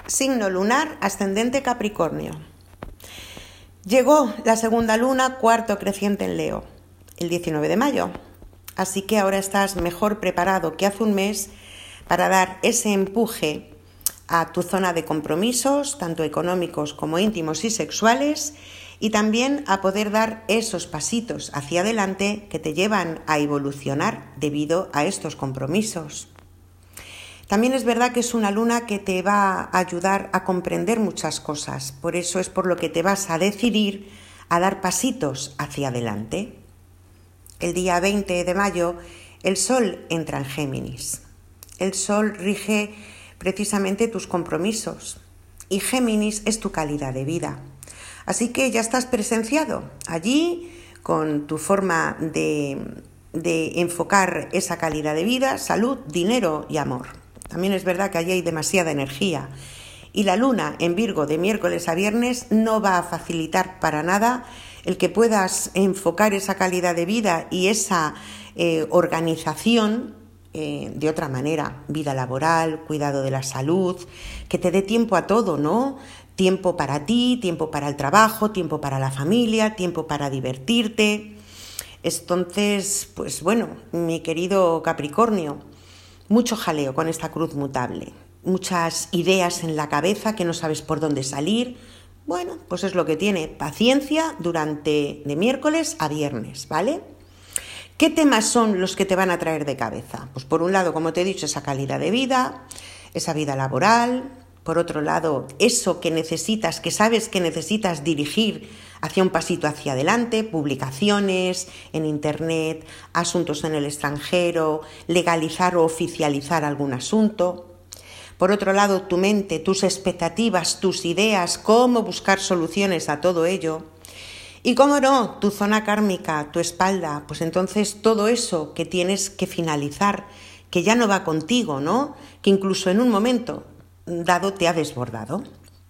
Signo lunar, ascendente Capricornio. Llegó la segunda luna, cuarto creciente en Leo, el 19 de mayo. Así que ahora estás mejor preparado que hace un mes para dar ese empuje a tu zona de compromisos, tanto económicos como íntimos y sexuales, y también a poder dar esos pasitos hacia adelante que te llevan a evolucionar debido a estos compromisos. También es verdad que es una luna que te va a ayudar a comprender muchas cosas, por eso es por lo que te vas a decidir a dar pasitos hacia adelante. El día 20 de mayo el Sol entra en Géminis. El Sol rige precisamente tus compromisos y Géminis es tu calidad de vida. Así que ya estás presenciado allí con tu forma de enfocar esa calidad de vida, salud, dinero y amor. También es verdad que allí hay demasiada energía y la luna en Virgo de miércoles a viernes no va a facilitar para nada el que puedas enfocar esa calidad de vida y esa organización de otra manera, vida laboral, cuidado de la salud, que te dé tiempo a todo, ¿no? Tiempo para ti, tiempo para el trabajo, tiempo para la familia, tiempo para divertirte. Entonces, pues bueno, mi querido Capricornio, mucho jaleo con esta cruz mutable, muchas ideas en la cabeza que no sabes por dónde salir. Bueno, pues es lo que tiene, paciencia durante de miércoles a viernes, ¿vale? ¿Qué temas son los que te van a traer de cabeza? Pues por un lado, como te he dicho, esa calidad de vida, esa vida laboral. Por otro lado, eso que necesitas, que sabes que necesitas dirigir hacia un pasito hacia adelante, publicaciones en internet, asuntos en el extranjero, legalizar o oficializar algún asunto. Por otro lado, tu mente, tus expectativas, tus ideas, cómo buscar soluciones a todo ello. Y cómo no, tu zona kármica, tu espalda, pues entonces todo eso que tienes que finalizar, que ya no va contigo, ¿no? Que incluso en un momento dado te ha desbordado.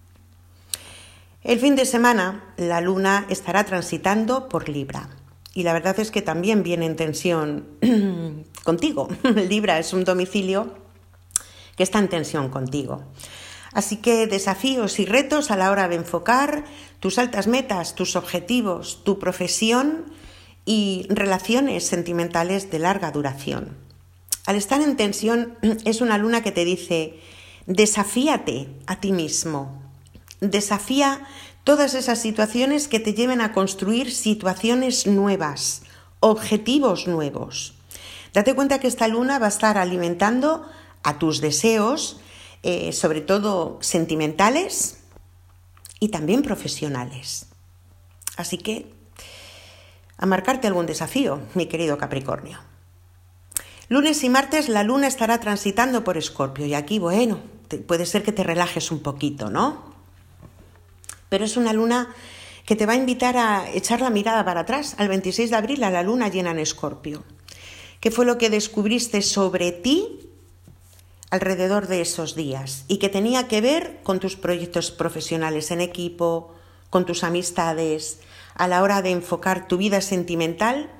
El fin de semana la luna estará transitando por Libra y la verdad es que también viene en tensión contigo. Libra es un domicilio que está en tensión contigo. Así que desafíos y retos a la hora de enfocar tus altas metas, tus objetivos, tu profesión y relaciones sentimentales de larga duración. Al estar en tensión es una luna que te dice: desafíate a ti mismo, desafía todas esas situaciones que te lleven a construir situaciones nuevas, objetivos nuevos. Date cuenta que esta luna va a estar alimentando a tus deseos, sobre todo sentimentales y también profesionales. Así que a marcarte algún desafío, mi querido Capricornio. Lunes y martes la luna estará transitando por Escorpio y aquí, bueno, puede ser que te relajes un poquito, ¿no? Pero es una luna que te va a invitar a echar la mirada para atrás, al 26 de abril, a la luna llena en Escorpio. ¿Qué fue lo que descubriste sobre ti alrededor de esos días? Y que tenía que ver con tus proyectos profesionales en equipo, con tus amistades, a la hora de enfocar tu vida sentimental,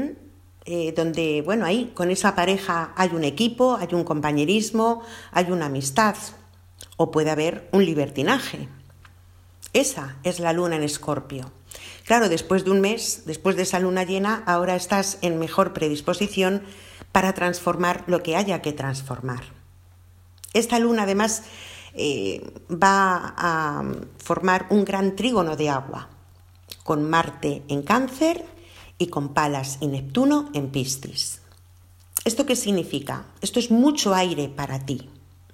donde, bueno, ahí con esa pareja hay un equipo, hay un compañerismo, hay una amistad, o puede haber un libertinaje. Esa es la luna en Escorpio. Claro, después de un mes, después de esa luna llena, ahora estás en mejor predisposición para transformar lo que haya que transformar. Esta luna además va a formar un gran trígono de agua, con Marte en Cáncer y con Palas y Neptuno en Piscis. ¿Esto qué significa? Esto es mucho aire para ti.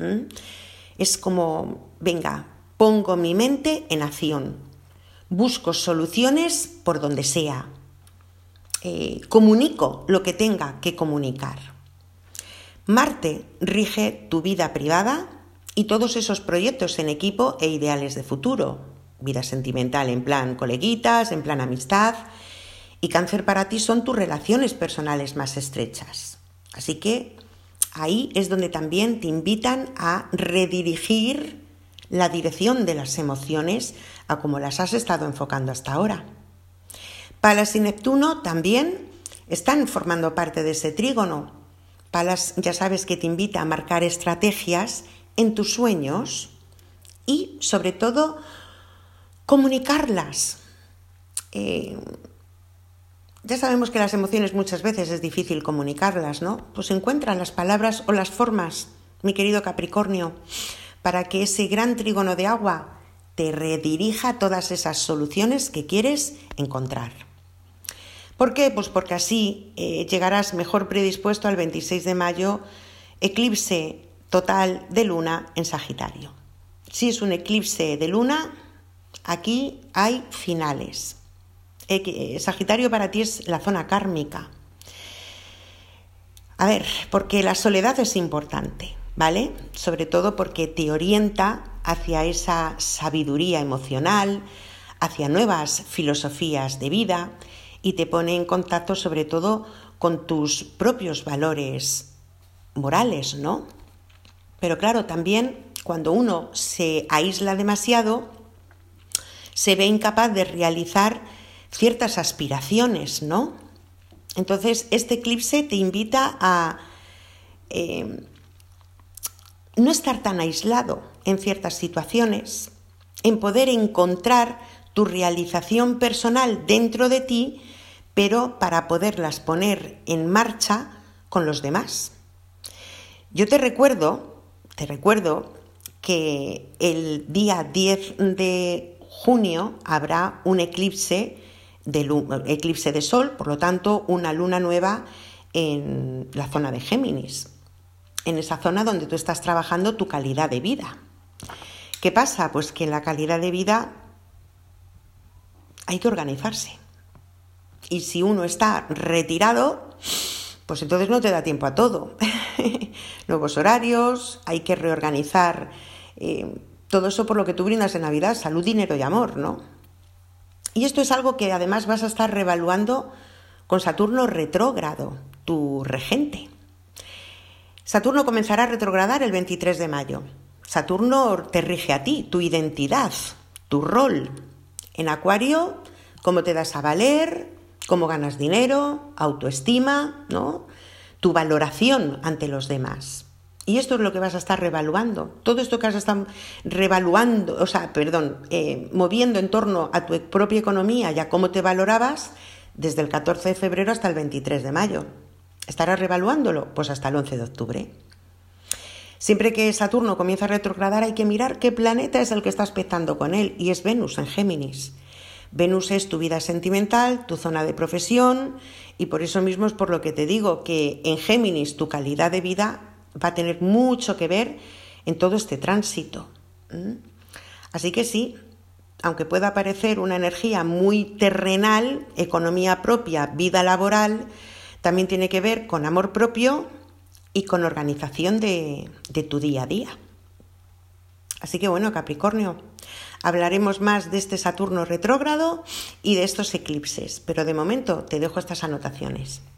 Es como, venga, pongo mi mente en acción, busco soluciones por donde sea, comunico lo que tenga que comunicar. Marte rige tu vida privada y todos esos proyectos en equipo e ideales de futuro, vida sentimental en plan coleguitas, en plan amistad, y Cáncer para ti son tus relaciones personales más estrechas. Así que ahí es donde también te invitan a redirigir la dirección de las emociones a como las has estado enfocando hasta ahora. Palas y Neptuno también están formando parte de ese trígono. Palas ya sabes que te invita a marcar estrategias en tus sueños y, sobre todo, comunicarlas. Ya sabemos que las emociones muchas veces es difícil comunicarlas, ¿no? Pues encuentra las palabras o las formas, mi querido Capricornio, para que ese gran trígono de agua te redirija todas esas soluciones que quieres encontrar. ¿Por qué? Pues porque así llegarás mejor predispuesto al 26 de mayo, eclipse total de luna en Sagitario. Si es un eclipse de luna, aquí hay finales. Sagitario para ti es la zona kármica. A ver, porque la soledad es importante, ¿vale? Sobre todo porque te orienta hacia esa sabiduría emocional, hacia nuevas filosofías de vida y te pone en contacto sobre todo con tus propios valores morales, ¿no? Pero claro, también cuando uno se aísla demasiado, se ve incapaz de realizar ciertas aspiraciones, ¿no? Entonces, este eclipse te invita a no estar tan aislado en ciertas situaciones, en poder encontrar tu realización personal dentro de ti, pero para poderlas poner en marcha con los demás. Yo te recuerdo que el día 10 de junio habrá un eclipse de Sol, por lo tanto una luna nueva en la zona de Géminis, en esa zona donde tú estás trabajando tu calidad de vida. ¿Qué pasa? Pues que en la calidad de vida hay que organizarse. Y si uno está retirado, pues entonces no te da tiempo a todo. Nuevos horarios, hay que reorganizar todo eso por lo que tú brindas en Navidad, salud, dinero y amor, ¿no? Y esto es algo que además vas a estar reevaluando con Saturno retrógrado, tu regente. Saturno comenzará a retrogradar el 23 de mayo. Saturno te rige a ti, tu identidad, tu rol. En Acuario, cómo te das a valer, cómo ganas dinero, autoestima, ¿no? Tu valoración ante los demás. Y esto es lo que vas a estar reevaluando. Todo esto que vas a estar moviendo en torno a tu propia economía y a cómo te valorabas desde el 14 de febrero hasta el 23 de mayo. ¿Estarás reevaluándolo? Pues hasta el 11 de octubre. Siempre que Saturno comienza a retrogradar hay que mirar qué planeta es el que está aspectando con él, y es Venus en Géminis. Venus es tu vida sentimental, tu zona de profesión, y por eso mismo es por lo que te digo que en Géminis tu calidad de vida va a tener mucho que ver en todo este tránsito. Así que sí, aunque pueda parecer una energía muy terrenal, economía propia, vida laboral, también tiene que ver con amor propio y con organización de tu día a día. Así que bueno, Capricornio, hablaremos más de este Saturno retrógrado y de estos eclipses, pero de momento te dejo estas anotaciones.